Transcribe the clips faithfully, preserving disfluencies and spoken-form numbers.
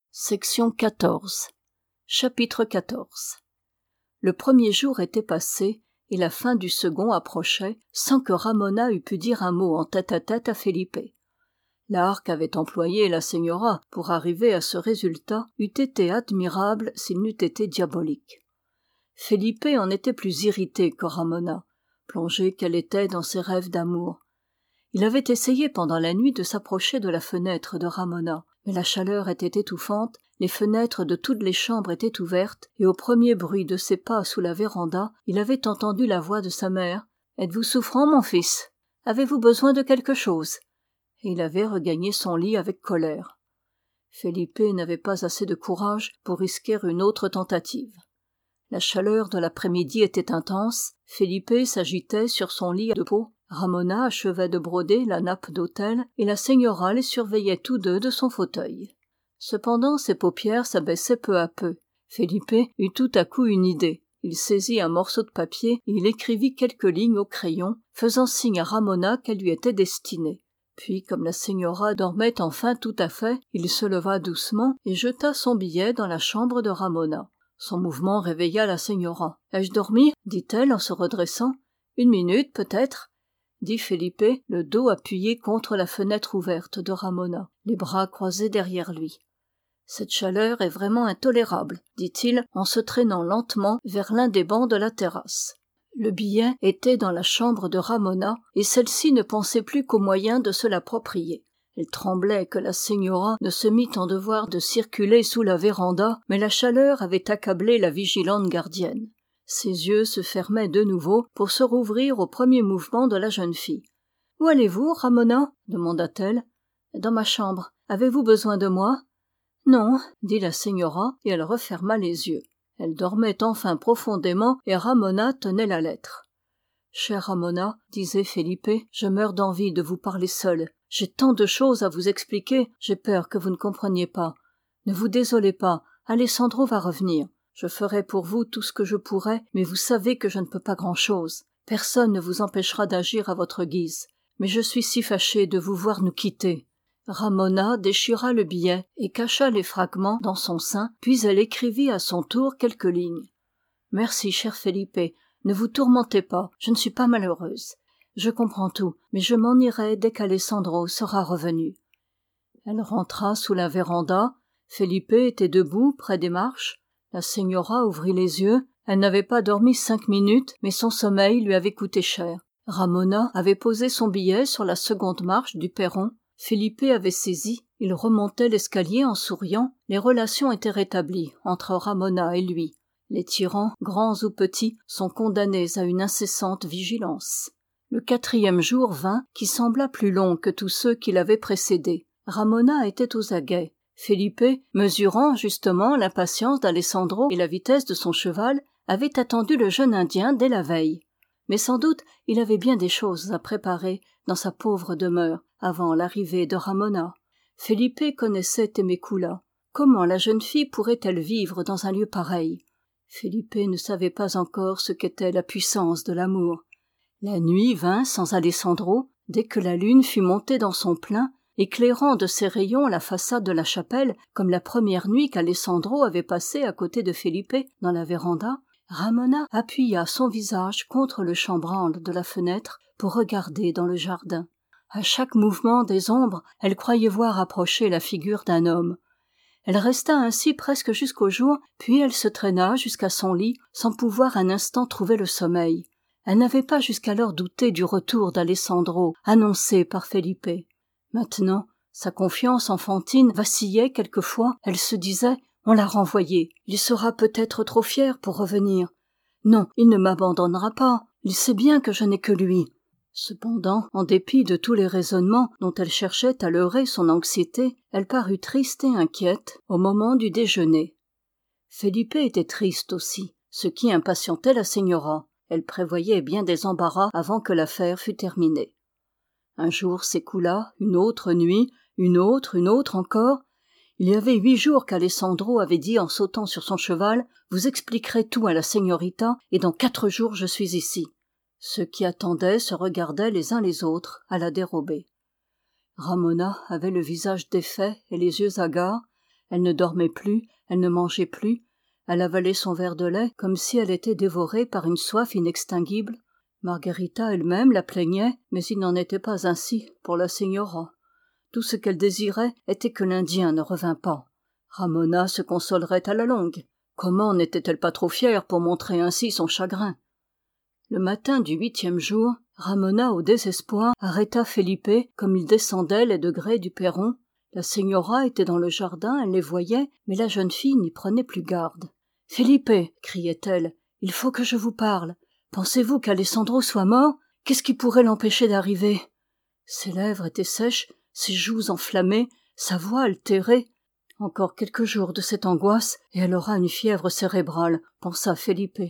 Section quatorze. Chapitre quatorze. Le premier jour était passé, et la fin du second approchait, sans que Ramona eût pu dire un mot en tête-à-tête à Felipe. L'art qu'avait employé la señora pour arriver à ce résultat eût été admirable s'il n'eût été diabolique. Felipe en était plus irrité que Ramona, plongée qu'elle était dans ses rêves d'amour. Il avait essayé pendant la nuit de s'approcher de la fenêtre de Ramona, mais la chaleur était étouffante, les fenêtres de toutes les chambres étaient ouvertes, et au premier bruit de ses pas sous la véranda, il avait entendu la voix de sa mère. « Êtes-vous souffrant, mon fils ? Avez-vous besoin de quelque chose ?» Et il avait regagné son lit avec colère. Felipe n'avait pas assez de courage pour risquer une autre tentative. La chaleur de l'après-midi était intense, Felipe s'agitait sur son lit de peau, Ramona achevait de broder la nappe d'autel et la señora les surveillait tous deux de son fauteuil. Cependant ses paupières s'abaissaient peu à peu. Felipe eut tout à coup une idée. Il saisit un morceau de papier et il écrivit quelques lignes au crayon, faisant signe à Ramona qu'elle lui était destinée. Puis, comme la señora dormait enfin tout à fait, il se leva doucement et jeta son billet dans la chambre de Ramona. Son mouvement réveilla la señora. « Ai-je dormi ?» dit-elle en se redressant. « Une minute, peut-être ?» dit Felipe, le dos appuyé contre la fenêtre ouverte de Ramona, les bras croisés derrière lui. « Cette chaleur est vraiment intolérable, » dit-il en se traînant lentement vers l'un des bancs de la terrasse. Le billet était dans la chambre de Ramona, et celle-ci ne pensait plus qu'au moyen de se l'approprier. Elle tremblait que la señora ne se mît en devoir de circuler sous la véranda, mais la chaleur avait accablé la vigilante gardienne. Ses yeux se fermaient de nouveau pour se rouvrir au premier mouvement de la jeune fille. « Où allez-vous, Ramona ?» demanda-t-elle. « Dans ma chambre. Avez-vous besoin de moi ?»« Non, » dit la señora, et elle referma les yeux. Elle dormait enfin profondément, et Ramona tenait la lettre. « Chère Ramona, disait Felipe, je meurs d'envie de vous parler seul. J'ai tant de choses à vous expliquer, j'ai peur que vous ne compreniez pas. Ne vous désolez pas, Alessandro va revenir. Je ferai pour vous tout ce que je pourrai, mais vous savez que je ne peux pas grand-chose. Personne ne vous empêchera d'agir à votre guise. Mais je suis si fâchée de vous voir nous quitter. » Ramona déchira le billet et cacha les fragments dans son sein, puis elle écrivit à son tour quelques lignes. « Merci, cher Felipe, ne vous tourmentez pas, je ne suis pas malheureuse. Je comprends tout, mais je m'en irai dès qu'Alessandro sera revenu. » Elle rentra sous la véranda. Felipe était debout près des marches. La señora ouvrit les yeux. Elle n'avait pas dormi cinq minutes, mais son sommeil lui avait coûté cher. Ramona avait posé son billet sur la seconde marche du perron. Felipe avait saisi. Il remontait l'escalier en souriant. Les relations étaient rétablies entre Ramona et lui. Les tyrans, grands ou petits, sont condamnés à une incessante vigilance. Le quatrième jour vint, qui sembla plus long que tous ceux qui l'avaient précédé. Ramona était aux aguets. Felipe, mesurant justement l'impatience d'Alessandro et la vitesse de son cheval, avait attendu le jeune Indien dès la veille. Mais sans doute il avait bien des choses à préparer dans sa pauvre demeure avant l'arrivée de Ramona. Felipe connaissait Temecula. Comment la jeune fille pourrait-elle vivre dans un lieu pareil ? Felipe ne savait pas encore ce qu'était la puissance de l'amour. La nuit vint sans Alessandro. Dès que la lune fut montée dans son plein, éclairant de ses rayons la façade de la chapelle, comme la première nuit qu'Alessandro avait passée à côté de Felipe dans la véranda, Ramona appuya son visage contre le chambranle de la fenêtre pour regarder dans le jardin. À chaque mouvement des ombres, elle croyait voir approcher la figure d'un homme. Elle resta ainsi presque jusqu'au jour, puis elle se traîna jusqu'à son lit sans pouvoir un instant trouver le sommeil. Elle n'avait pas jusqu'alors douté du retour d'Alessandro, annoncé par Felipe. Maintenant, sa confiance enfantine vacillait quelquefois. Elle se disait « On l'a renvoyé, il sera peut-être trop fier pour revenir. Non, il ne m'abandonnera pas, il sait bien que je n'ai que lui. » Cependant, en dépit de tous les raisonnements dont elle cherchait à leurrer son anxiété, elle parut triste et inquiète au moment du déjeuner. Felipe était triste aussi, ce qui impatientait la señora. Elle prévoyait bien des embarras avant que l'affaire fût terminée. Un jour s'écoula, une autre nuit, une autre, une autre encore. Il y avait huit jours qu'Alessandro avait dit en sautant sur son cheval « Vous expliquerez tout à la señorita, et dans quatre jours je suis ici. » Ceux qui attendaient se regardaient les uns les autres à la dérobée. Ramona avait le visage défait et les yeux hagards. Elle ne dormait plus, elle ne mangeait plus, elle avalait son verre de lait comme si elle était dévorée par une soif inextinguible. Margherita elle-même la plaignait, mais il n'en était pas ainsi pour la signora. Tout ce qu'elle désirait était que l'Indien ne revînt pas. Ramona se consolerait à la longue. Comment n'était-elle pas trop fière pour montrer ainsi son chagrin? Le matin du huitième jour, Ramona, au désespoir, arrêta Felipe comme il descendait les degrés du perron. La signora était dans le jardin, elle les voyait, mais la jeune fille n'y prenait plus garde. « Felipe !» criait-elle, « il faut que je vous parle. Pensez-vous qu'Alessandro soit mort? Qu'est-ce qui pourrait l'empêcher d'arriver ?» Ses lèvres étaient sèches, ses joues enflammées, sa voix altérée. Encore quelques jours de cette angoisse, et elle aura une fièvre cérébrale, pensa Felipe.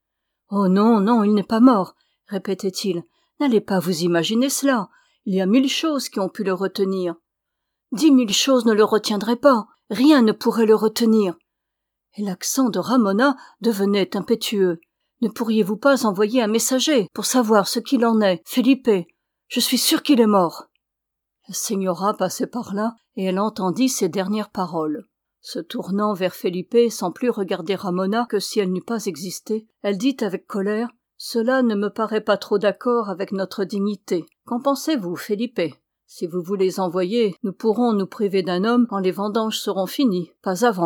« Oh non, non, il n'est pas mort, » répétait-il. « N'allez pas vous imaginer cela. Il y a mille choses qui ont pu le retenir. »« Dix mille choses ne le retiendraient pas. Rien ne pourrait le retenir. » Et l'accent de Ramona devenait impétueux. « Ne pourriez-vous pas envoyer un messager pour savoir ce qu'il en est, Felipe? Je suis sûre qu'il est mort. » La signora passait par là, et elle entendit ces dernières paroles. Se tournant vers Felipe sans plus regarder Ramona que si elle n'eût pas existé, elle dit avec colère: « Cela ne me paraît pas trop d'accord avec notre dignité. Qu'en pensez-vous, Felipe? Si vous voulez envoyer, nous pourrons nous priver d'un homme quand les vendanges seront finies, pas avant. »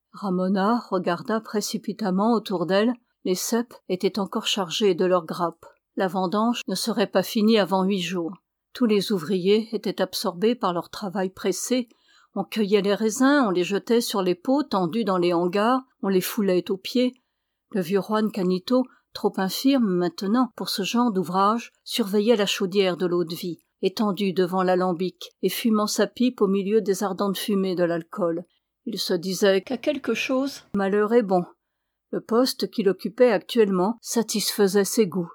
Ramona regarda précipitamment autour d'elle. Les ceps étaient encore chargés de leurs grappes. La vendange ne serait pas finie avant huit jours. Tous les ouvriers étaient absorbés par leur travail pressé. On cueillait les raisins, on les jetait sur les pots tendus dans les hangars, on les foulait aux pieds. Le vieux Juan Canito, trop infirme maintenant pour ce genre d'ouvrage, surveillait la chaudière de l'eau-de-vie, étendue devant l'alambic et fumant sa pipe au milieu des ardentes fumées de l'alcool. Il se disait qu'à quelque chose, malheur est bon. Le poste qu'il occupait actuellement satisfaisait ses goûts.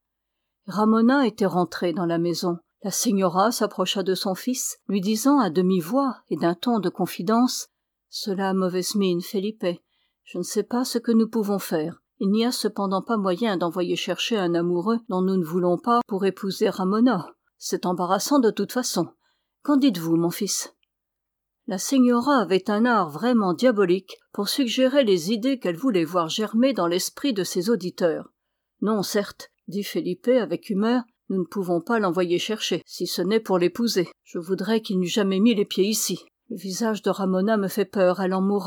Ramona était rentrée dans la maison. La signora s'approcha de son fils, lui disant à demi-voix et d'un ton de confidence: « Cela a mauvaise mine, Felipe. Je ne sais pas ce que nous pouvons faire. Il n'y a cependant pas moyen d'envoyer chercher un amoureux dont nous ne voulons pas pour épouser Ramona. C'est embarrassant de toute façon. Qu'en dites-vous, mon fils? » La signora avait un art vraiment diabolique pour suggérer les idées qu'elle voulait voir germer dans l'esprit de ses auditeurs. « Non, certes, » dit Felipe avec humeur, « nous ne pouvons pas l'envoyer chercher, si ce n'est pour l'épouser. Je voudrais qu'il n'eût jamais mis les pieds ici. Le visage de Ramona me fait peur, elle en mourra. »«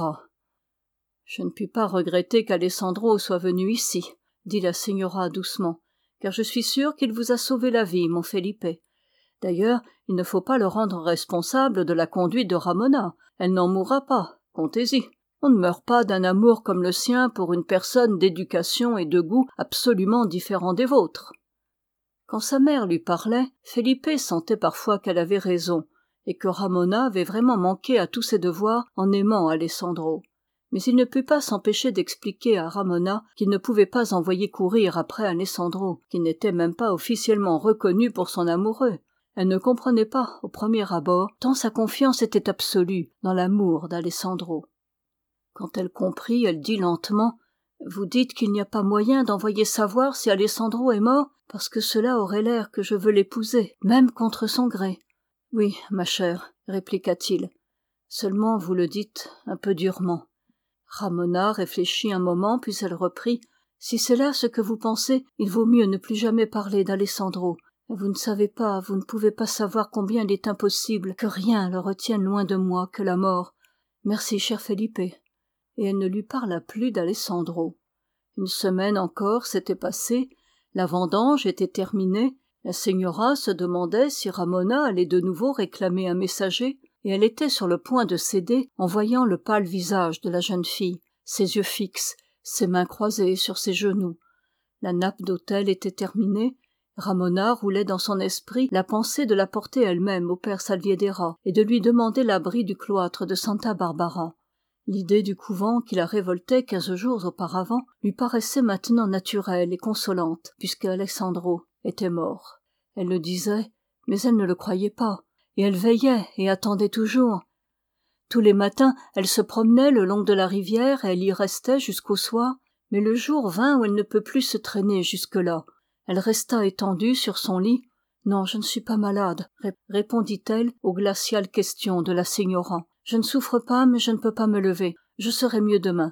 Je ne puis pas regretter qu'Alessandro soit venu ici, » dit la signora doucement, « car je suis sûre qu'il vous a sauvé la vie, mon Felipe. D'ailleurs, il ne faut pas le rendre responsable de la conduite de Ramona. Elle n'en mourra pas, comptez-y. On ne meurt pas d'un amour comme le sien pour une personne d'éducation et de goût absolument différents des vôtres. » Quand sa mère lui parlait, Felipe sentait parfois qu'elle avait raison, et que Ramona avait vraiment manqué à tous ses devoirs en aimant Alessandro. Mais il ne put pas s'empêcher d'expliquer à Ramona qu'il ne pouvait pas envoyer courir après Alessandro, qui n'était même pas officiellement reconnu pour son amoureux. Elle ne comprenait pas, au premier abord, tant sa confiance était absolue dans l'amour d'Alessandro. Quand elle comprit, elle dit lentement: « Vous dites qu'il n'y a pas moyen d'envoyer savoir si Alessandro est mort, parce que cela aurait l'air que je veux l'épouser, même contre son gré. »« Oui, ma chère, » répliqua-t-il. « Seulement vous le dites un peu durement. » Ramona réfléchit un moment, puis elle reprit: « Si c'est là ce que vous pensez, il vaut mieux ne plus jamais parler d'Alessandro. Vous ne savez pas, vous ne pouvez pas savoir combien il est impossible que rien le retienne loin de moi que la mort. Merci, cher Felipe. » Et elle ne lui parla plus d'Alessandro. Une semaine encore s'était passée, la vendange était terminée, la signora se demandait si Ramona allait de nouveau réclamer un messager, et elle était sur le point de céder en voyant le pâle visage de la jeune fille, ses yeux fixes, ses mains croisées sur ses genoux. La nappe d'autel était terminée. Ramona roulait dans son esprit la pensée de la porter elle-même au père Salviedera et de lui demander l'abri du cloître de Santa Barbara. L'idée du couvent qui la révoltait quinze jours auparavant lui paraissait maintenant naturelle et consolante, puisque Alessandro était mort. Elle le disait, mais elle ne le croyait pas, et elle veillait et attendait toujours. Tous les matins, elle se promenait le long de la rivière et elle y restait jusqu'au soir, mais le jour vint où elle ne peut plus se traîner jusque-là. Elle resta étendue sur son lit. « Non, je ne suis pas malade, » répondit-elle aux glaciales questions de la signora. Je ne souffre pas, mais je ne peux pas me lever. Je serai mieux demain.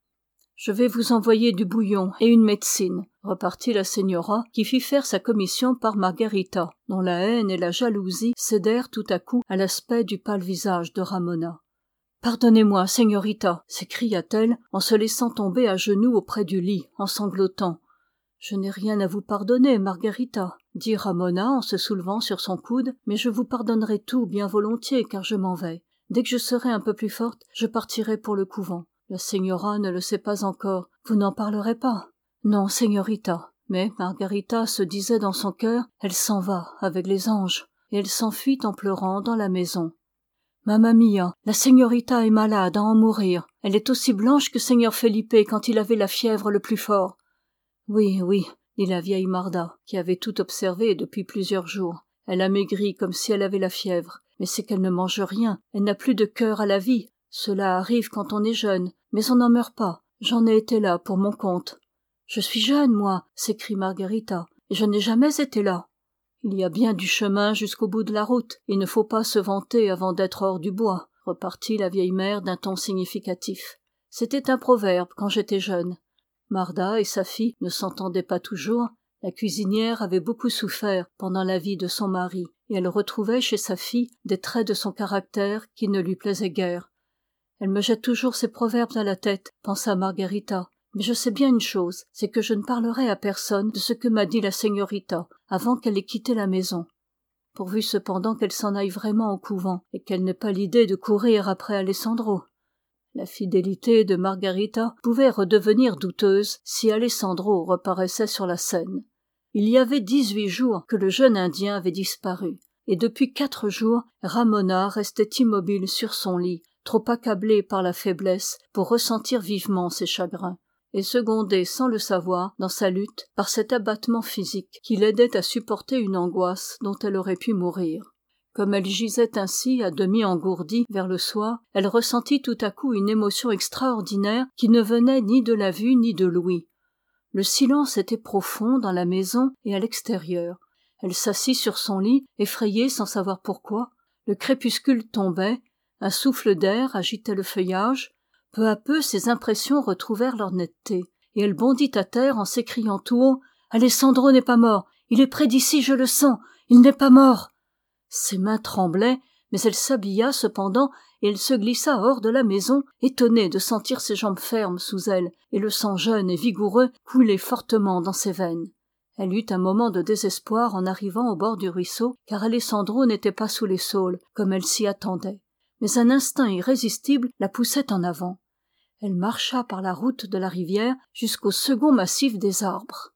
Je vais vous envoyer du bouillon et une médecine, repartit la señora, qui fit faire sa commission par Margarita, dont la haine et la jalousie cédèrent tout à coup à l'aspect du pâle visage de Ramona. Pardonnez-moi, señorita, s'écria-t-elle en se laissant tomber à genoux auprès du lit, en sanglotant. Je n'ai rien à vous pardonner, Margarita, dit Ramona en se soulevant sur son coude, mais je vous pardonnerai tout bien volontiers, car je m'en vais. Dès que je serai un peu plus forte, je partirai pour le couvent. La señora ne le sait pas encore. Vous n'en parlerez pas? Non, señorita. Mais Margarita se disait dans son cœur, elle s'en va avec les anges, et elle s'enfuit en pleurant dans la maison. Mamma mia, la señorita est malade à en mourir. Elle est aussi blanche que Seigneur Felipe quand il avait la fièvre le plus fort. Oui, oui, dit la vieille Marda, qui avait tout observé depuis plusieurs jours. Elle a maigri comme si elle avait la fièvre, mais c'est qu'elle ne mange rien, elle n'a plus de cœur à la vie. Cela arrive quand on est jeune, mais on n'en meurt pas. J'en ai été là pour mon compte. Je suis jeune, moi, s'écrie Margarita, et je n'ai jamais été là. Il y a bien du chemin jusqu'au bout de la route. Il ne faut pas se vanter avant d'être hors du bois, repartit la vieille mère d'un ton significatif. C'était un proverbe quand j'étais jeune. Marda et sa fille ne s'entendaient pas toujours. La cuisinière avait beaucoup souffert pendant la vie de son mari, et elle retrouvait chez sa fille des traits de son caractère qui ne lui plaisaient guère. Elle me jette toujours ces proverbes à la tête, pensa Margarita. Mais je sais bien une chose, c'est que je ne parlerai à personne de ce que m'a dit la señorita avant qu'elle ait quitté la maison. Pourvu cependant qu'elle s'en aille vraiment au couvent et qu'elle n'ait pas l'idée de courir après Alessandro. La fidélité de Margarita pouvait redevenir douteuse si Alessandro reparaissait sur la scène. Il y avait dix-huit jours que le jeune Indien avait disparu, et depuis quatre jours, Ramona restait immobile sur son lit, trop accablée par la faiblesse pour ressentir vivement ses chagrins, et secondée sans le savoir dans sa lutte par cet abattement physique qui l'aidait à supporter une angoisse dont elle aurait pu mourir. Comme elle gisait ainsi à demi engourdie vers le soir, elle ressentit tout à coup une émotion extraordinaire qui ne venait ni de la vue ni de l'ouïe. Le silence était profond dans la maison et à l'extérieur. Elle s'assit sur son lit, effrayée sans savoir pourquoi. Le crépuscule tombait, un souffle d'air agitait le feuillage. Peu à peu ses impressions retrouvèrent leur netteté, et elle bondit à terre en s'écriant tout haut « Alessandro n'est pas mort, il est près d'ici, je le sens, il n'est pas mort !» Ses mains tremblaient, mais elle s'habilla cependant, et elle se glissa hors de la maison, étonnée de sentir ses jambes fermes sous elle, et le sang jeune et vigoureux couler fortement dans ses veines. Elle eut un moment de désespoir en arrivant au bord du ruisseau, car Alessandro n'était pas sous les saules, comme elle s'y attendait. Mais un instinct irrésistible la poussait en avant. Elle marcha par la route de la rivière jusqu'au second massif des arbres.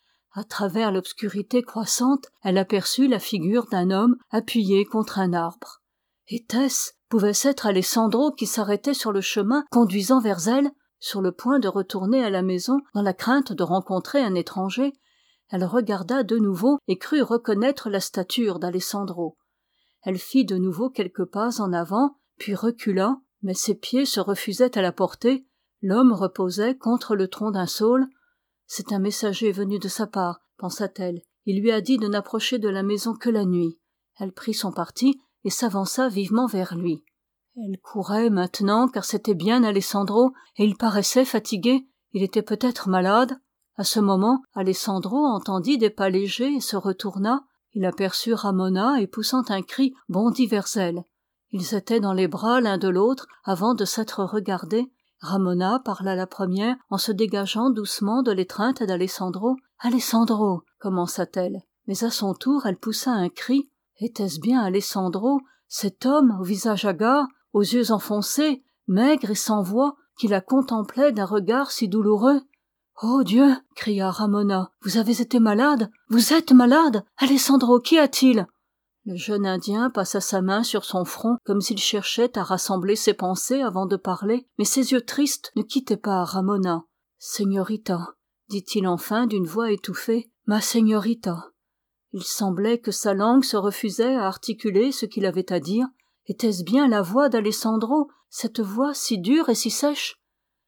À travers l'obscurité croissante, elle aperçut la figure d'un homme appuyé contre un arbre. Était-ce, pouvait-ce être Alessandro qui s'arrêtait sur le chemin conduisant vers elle, sur le point de retourner à la maison dans la crainte de rencontrer un étranger? Elle regarda de nouveau et crut reconnaître la stature d'Alessandro. Elle fit de nouveau quelques pas en avant, puis recula, mais ses pieds se refusaient à la porter. L'homme reposait contre le tronc d'un saule. C'est un messager venu de sa part, pensa-t-elle. Il lui a dit de n'approcher de la maison que la nuit. Elle prit son parti et s'avança vivement vers lui. Elle courait maintenant, car c'était bien Alessandro, et il paraissait fatigué. Il était peut-être malade. À ce moment, Alessandro entendit des pas légers et se retourna. Il aperçut Ramona et, poussant un cri, bondit vers elle. Ils étaient dans les bras l'un de l'autre avant de s'être regardés. Ramona parla la première en se dégageant doucement de l'étreinte d'Alessandro. « Alessandro !» commença-t-elle. Mais à son tour, elle poussa un cri. Était-ce bien Alessandro, cet homme au visage hagard, aux yeux enfoncés, maigre et sans voix, qui la contemplait d'un regard si douloureux? « Oh Dieu !» cria Ramona. « Vous avez été malade? Vous êtes malade? Alessandro, qu'y a-t-il ?» Le jeune Indien passa sa main sur son front comme s'il cherchait à rassembler ses pensées avant de parler, mais ses yeux tristes ne quittaient pas Ramona. « Señorita » dit-il enfin d'une voix étouffée, « ma señorita » Il semblait que sa langue se refusait à articuler ce qu'il avait à dire. Était-ce bien la voix d'Alessandro, cette voix si dure et si sèche?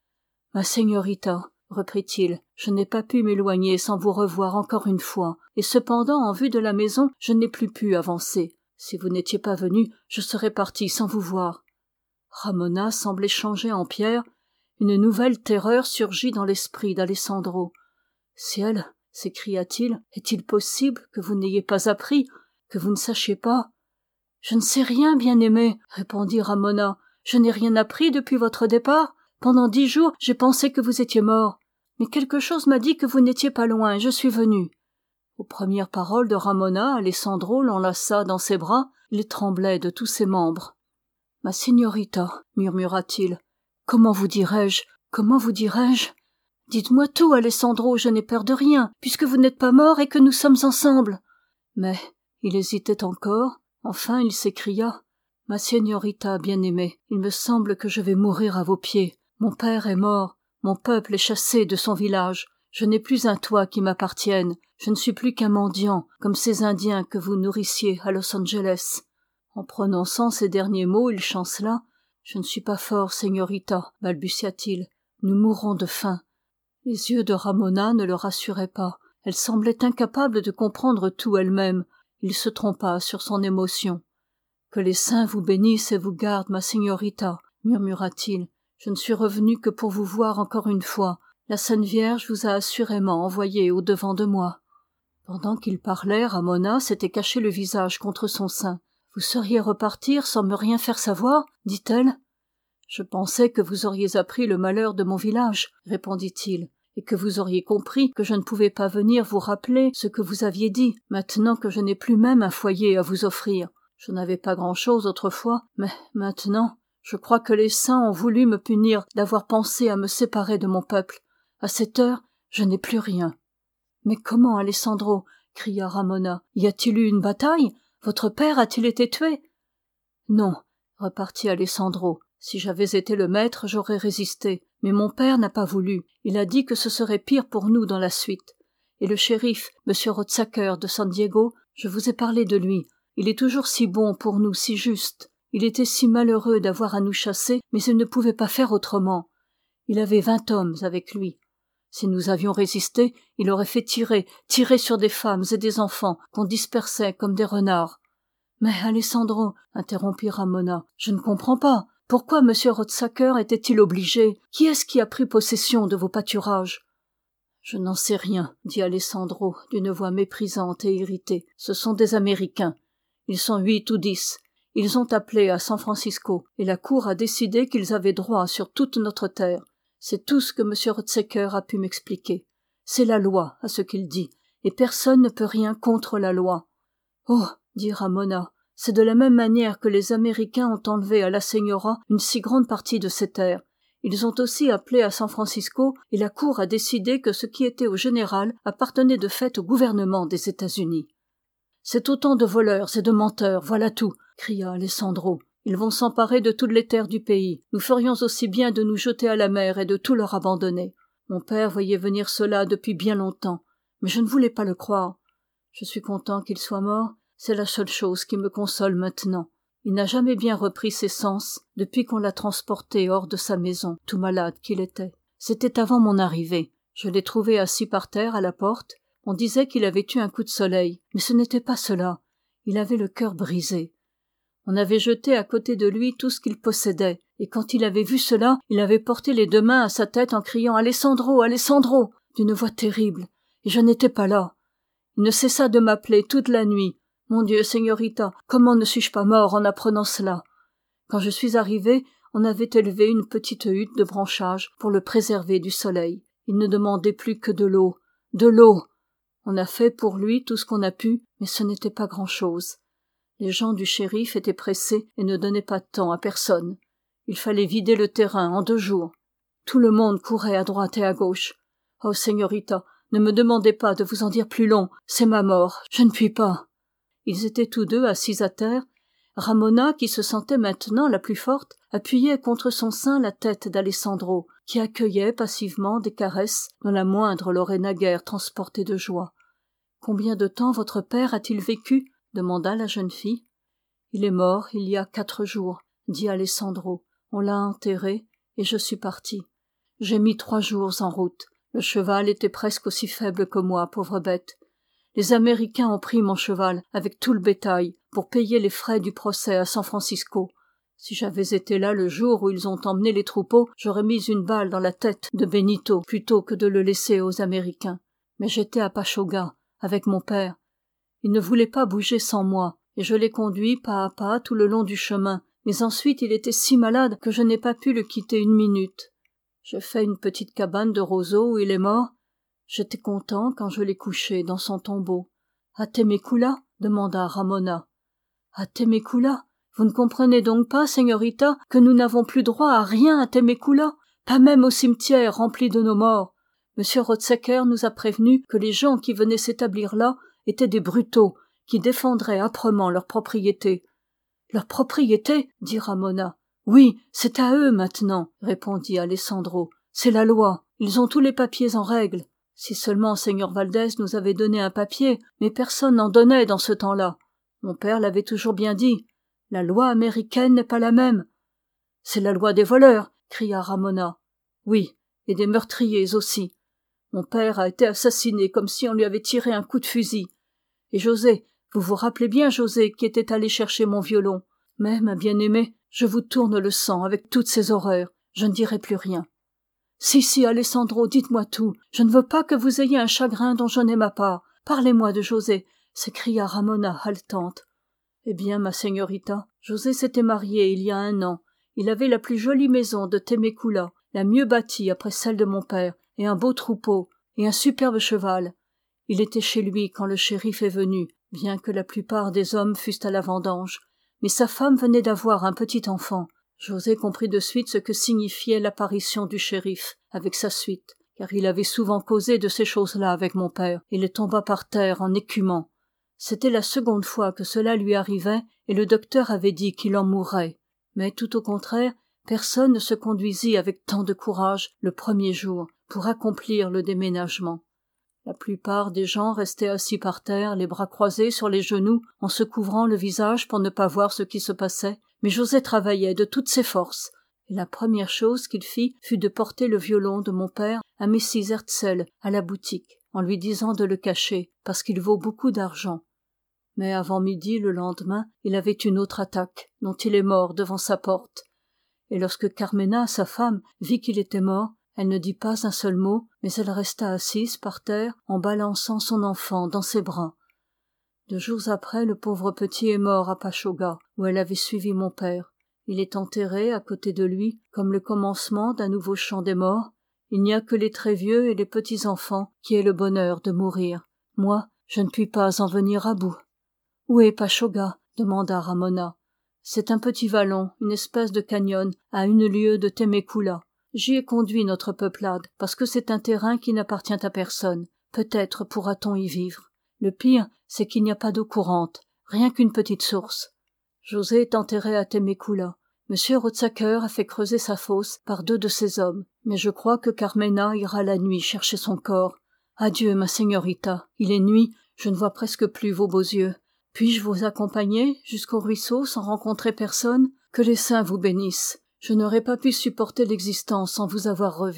« Ma señorita » reprit-il, « je n'ai pas pu m'éloigner sans vous revoir encore une fois, et cependant en vue de la maison je n'ai plus pu avancer. Si vous n'étiez pas venu, je serais parti sans vous voir. » Ramona semblait changée en pierre. Une nouvelle terreur surgit dans l'esprit d'Alessandro. « Ciel !» s'écria-t-il, « est-il possible que vous n'ayez pas appris, que vous ne sachiez pas ?»« Je ne sais rien, bien-aimé, » répondit Ramona. « Je n'ai rien appris depuis votre départ. Pendant dix jours, j'ai pensé que vous étiez mort. Mais quelque chose m'a dit que vous n'étiez pas loin, et je suis venu. » Aux premières paroles de Ramona, Alessandro l'enlaça dans ses bras. Il tremblait de tous ses membres. « Ma signorita, » murmura-t-il, « comment vous dirais-je, comment vous dirais-je ? Dites-moi tout, Alessandro, je n'ai peur de rien, puisque vous n'êtes pas mort et que nous sommes ensemble. » Mais il hésitait encore. Enfin il s'écria. « Ma signorita bien-aimée, il me semble que je vais mourir à vos pieds. Mon père est mort, mon peuple est chassé de son village. Je n'ai plus un toit qui m'appartienne. Je ne suis plus qu'un mendiant, comme ces Indiens que vous nourrissiez à Los Angeles. » En prononçant ces derniers mots, il chancela. « Je ne suis pas fort, signorita, » balbutia-t-il. « Nous mourrons de faim. » Les yeux de Ramona ne le rassuraient pas. Elle semblait incapable de comprendre tout elle-même. Il se trompa sur son émotion. « Que les saints vous bénissent et vous gardent, ma signorita, » murmura-t-il. « Je ne suis revenu que pour vous voir encore une fois. La Sainte Vierge vous a assurément envoyé au-devant de moi. » Pendant qu'il parlait, Ramona s'était caché le visage contre son sein. « Vous sauriez repartir sans me rien faire savoir ?» dit-elle. « Je pensais que vous auriez appris le malheur de mon village, » répondit-il, « et que vous auriez compris que je ne pouvais pas venir vous rappeler ce que vous aviez dit, maintenant que je n'ai plus même un foyer à vous offrir. Je n'avais pas grand-chose autrefois, mais maintenant, je crois que les saints ont voulu me punir d'avoir pensé à me séparer de mon peuple. À cette heure, je n'ai plus rien. »« Mais comment, Alessandro ?» cria Ramona. « Y a-t-il eu une bataille ? Votre père a-t-il été tué ?»« Non, » repartit Alessandro. « Si j'avais été le maître, j'aurais résisté. Mais mon père n'a pas voulu. Il a dit que ce serait pire pour nous dans la suite. Et le shérif, monsieur Rotzacker de San Diego, je vous ai parlé de lui. Il est toujours si bon pour nous, si juste. Il était si malheureux d'avoir à nous chasser, mais il ne pouvait pas faire autrement. Il avait vingt hommes avec lui. Si nous avions résisté, il aurait fait tirer, tirer sur des femmes et des enfants qu'on dispersait comme des renards. »« Mais, Alessandro, » interrompit Ramona, « je ne comprends pas. Pourquoi M. Rotzacker était-il obligé ? Qui est-ce qui a pris possession de vos pâturages ?»« Je n'en sais rien, » dit Alessandro d'une voix méprisante et irritée. « Ce sont des Américains. Ils sont huit ou dix. Ils ont appelé à San Francisco, et la cour a décidé qu'ils avaient droit sur toute notre terre. C'est tout ce que M. Rotzacker a pu m'expliquer. C'est la loi, à ce qu'il dit, et personne ne peut rien contre la loi. »« Oh » dit Ramona, « c'est de la même manière que les Américains ont enlevé à la Señora une si grande partie de ses terres. Ils ont aussi appelé à San Francisco, et la cour a décidé que ce qui était au général appartenait de fait au gouvernement des États-Unis. »« C'est autant de voleurs et de menteurs, voilà tout » cria Alessandro. « Ils vont s'emparer de toutes les terres du pays. Nous ferions aussi bien de nous jeter à la mer et de tout leur abandonner. Mon père voyait venir cela depuis bien longtemps, mais je ne voulais pas le croire. Je suis content qu'il soit mort, c'est la seule chose qui me console maintenant. Il n'a jamais bien repris ses sens depuis qu'on l'a transporté hors de sa maison, tout malade qu'il était. C'était avant mon arrivée. Je l'ai trouvé assis par terre à la porte. On disait qu'il avait eu un coup de soleil, mais ce n'était pas cela. Il avait le cœur brisé. On avait jeté à côté de lui tout ce qu'il possédait, et quand il avait vu cela, il avait porté les deux mains à sa tête en criant « Alessandro, Alessandro !» d'une voix terrible, et je n'étais pas là. Il ne cessa de m'appeler toute la nuit. Mon Dieu, Signorita, comment ne suis-je pas mort en apprenant cela? Quand je suis arrivé, on avait élevé une petite hutte de branchages pour le préserver du soleil. Il ne demandait plus que de l'eau. De l'eau! On a fait pour lui tout ce qu'on a pu, mais ce n'était pas grand-chose. Les gens du shérif étaient pressés et ne donnaient pas de temps à personne. Il fallait vider le terrain en deux jours. Tout le monde courait à droite et à gauche. Oh, Signorita, ne me demandez pas de vous en dire plus long, c'est ma mort, je ne puis pas. Ils étaient tous deux assis à terre. Ramona, qui se sentait maintenant la plus forte, appuyait contre son sein la tête d'Alessandro, qui accueillait passivement des caresses dont la moindre l'aurait naguère transporté de joie. « Combien de temps votre père a-t-il vécu ?» demanda la jeune fille. « Il est mort il y a quatre jours, » dit Alessandro. « On l'a enterré et je suis parti. J'ai mis trois jours en route. Le cheval était presque aussi faible que moi, pauvre bête. Les Américains ont pris mon cheval avec tout le bétail pour payer les frais du procès à San Francisco. Si j'avais été là le jour où ils ont emmené les troupeaux, j'aurais mis une balle dans la tête de Benito plutôt que de le laisser aux Américains. Mais j'étais à Pashoga, avec mon père. Il ne voulait pas bouger sans moi, et je l'ai conduit pas à pas tout le long du chemin. Mais ensuite il était si malade que je n'ai pas pu le quitter une minute. J'ai fait une petite cabane de roseaux où il est mort. J'étais content quand je l'ai couché dans son tombeau. « À Temecula ?» demanda Ramona. « À Temecula ? Vous ne comprenez donc pas, señorita, que nous n'avons plus droit à rien à Temecula, pas même au cimetière rempli de nos morts. Monsieur Rotzecker nous a prévenus que les gens qui venaient s'établir là étaient des brutaux qui défendraient âprement leur propriété. »« Leur propriété ?» dit Ramona. « Oui, c'est à eux maintenant, » répondit Alessandro. « C'est la loi, ils ont tous les papiers en règle. Si seulement Seigneur Valdez nous avait donné un papier, mais personne n'en donnait dans ce temps-là. Mon père l'avait toujours bien dit. La loi américaine n'est pas la même. »« C'est la loi des voleurs !» cria Ramona. « Oui, et des meurtriers aussi. Mon père a été assassiné comme si on lui avait tiré un coup de fusil. Et José, vous vous rappelez bien José qui était allé chercher mon violon. Mais, ma bien-aimée, je vous tourne le sang avec toutes ces horreurs. Je ne dirai plus rien. »« Si, si, Alessandro, dites-moi tout. Je ne veux pas que vous ayez un chagrin dont je n'ai ma part. Parlez-moi de José, » s'écria Ramona haletante. « Eh bien, ma señorita, José s'était marié il y a un an. Il avait la plus jolie maison de Temecula, la mieux bâtie après celle de mon père, et un beau troupeau, et un superbe cheval. Il était chez lui quand le shérif est venu, bien que la plupart des hommes fussent à la vendange. Mais sa femme venait d'avoir un petit enfant. José comprit de suite ce que signifiait l'apparition du shérif, avec sa suite, car il avait souvent causé de ces choses-là avec mon père. Il tomba par terre en écumant. C'était la seconde fois que cela lui arrivait, et le docteur avait dit qu'il en mourrait. Mais tout au contraire, personne ne se conduisit avec tant de courage le premier jour pour accomplir le déménagement. La plupart des gens restaient assis par terre, les bras croisés sur les genoux, en se couvrant le visage pour ne pas voir ce qui se passait. Mais José travaillait de toutes ses forces, et la première chose qu'il fit fut de porter le violon de mon père à Mrs Hertzl à la boutique, en lui disant de le cacher, parce qu'il vaut beaucoup d'argent. Mais avant midi le lendemain, il avait une autre attaque, dont il est mort devant sa porte. Et lorsque Carmena, sa femme, vit qu'il était mort, elle ne dit pas un seul mot, mais elle resta assise par terre en balançant son enfant dans ses bras. Deux jours après, le pauvre petit est mort à Pashoga, où elle avait suivi mon père. Il est enterré à côté de lui, comme le commencement d'un nouveau chant des morts. Il n'y a que les très vieux et les petits-enfants qui aient le bonheur de mourir. Moi, je ne puis pas en venir à bout. « Où est Pashoga ?» demanda Ramona. « C'est un petit vallon, une espèce de canyon, à une lieue de Temecula. J'y ai conduit notre peuplade, parce que c'est un terrain qui n'appartient à personne. Peut-être pourra-t-on y vivre. Le pire, c'est qu'il n'y a pas d'eau courante, rien qu'une petite source. José est enterré à Temecula. Monsieur Rotzacker a fait creuser sa fosse par deux de ses hommes, mais je crois que Carmena ira la nuit chercher son corps. Adieu, ma señorita. Il est nuit, je ne vois presque plus vos beaux yeux. Puis-je vous accompagner jusqu'au ruisseau sans rencontrer personne? Que les saints vous bénissent. Je n'aurais pas pu supporter l'existence sans vous avoir revu. »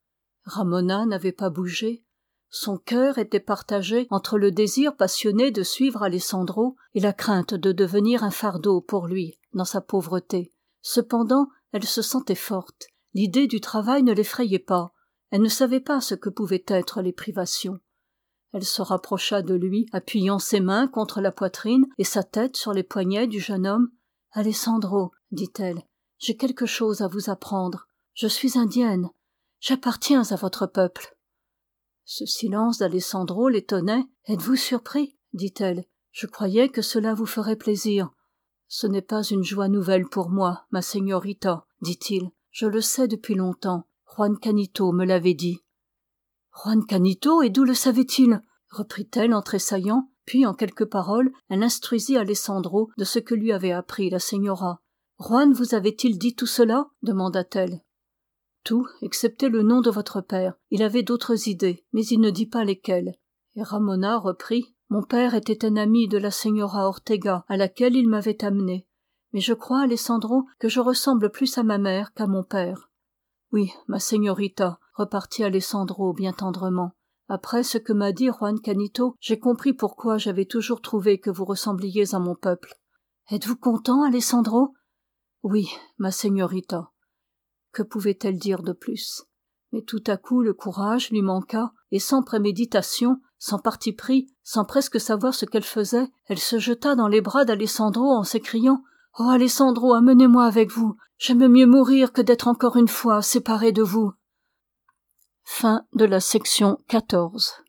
Ramona n'avait pas bougé. Son cœur était partagé entre le désir passionné de suivre Alessandro et la crainte de devenir un fardeau pour lui, dans sa pauvreté. Cependant, elle se sentait forte. L'idée du travail ne l'effrayait pas. Elle ne savait pas ce que pouvaient être les privations. Elle se rapprocha de lui, appuyant ses mains contre la poitrine et sa tête sur les poignets du jeune homme. « Alessandro, » dit-elle, « j'ai quelque chose à vous apprendre. Je suis indienne. J'appartiens à votre peuple. » Ce silence d'Alessandro l'étonnait. « Êtes-vous surpris ?» dit-elle. « Je croyais que cela vous ferait plaisir. »« Ce n'est pas une joie nouvelle pour moi, ma señorita, » dit-il. « Je le sais depuis longtemps. Juan Canito me l'avait dit. »« Juan Canito, et d'où le savait-il ?» reprit-elle en tressaillant. Puis, en quelques paroles, elle instruisit Alessandro de ce que lui avait appris la señora. « Juan vous avait-il dit tout cela ?» demanda-t-elle. « Tout, excepté le nom de votre père. Il avait d'autres idées, mais il ne dit pas lesquelles. » Et Ramona reprit. « Mon père était un ami de la señora Ortega, à laquelle il m'avait amené. Mais je crois, Alessandro, que je ressemble plus à ma mère qu'à mon père. »« Oui, ma señorita, » repartit Alessandro bien tendrement. « Après ce que m'a dit Juan Canito, j'ai compris pourquoi j'avais toujours trouvé que vous ressembliez à mon peuple. » « Êtes-vous content, Alessandro ?»« Oui, ma señorita. Que pouvait-elle dire de plus? Mais tout à coup le courage lui manqua, et sans préméditation, sans parti pris, sans presque savoir ce qu'elle faisait, elle se jeta dans les bras d'Alessandro en s'écriant « Oh, Alessandro, amenez-moi avec vous. J'aime mieux mourir que d'être encore une fois séparée de vous. » Fin de la section quatorze.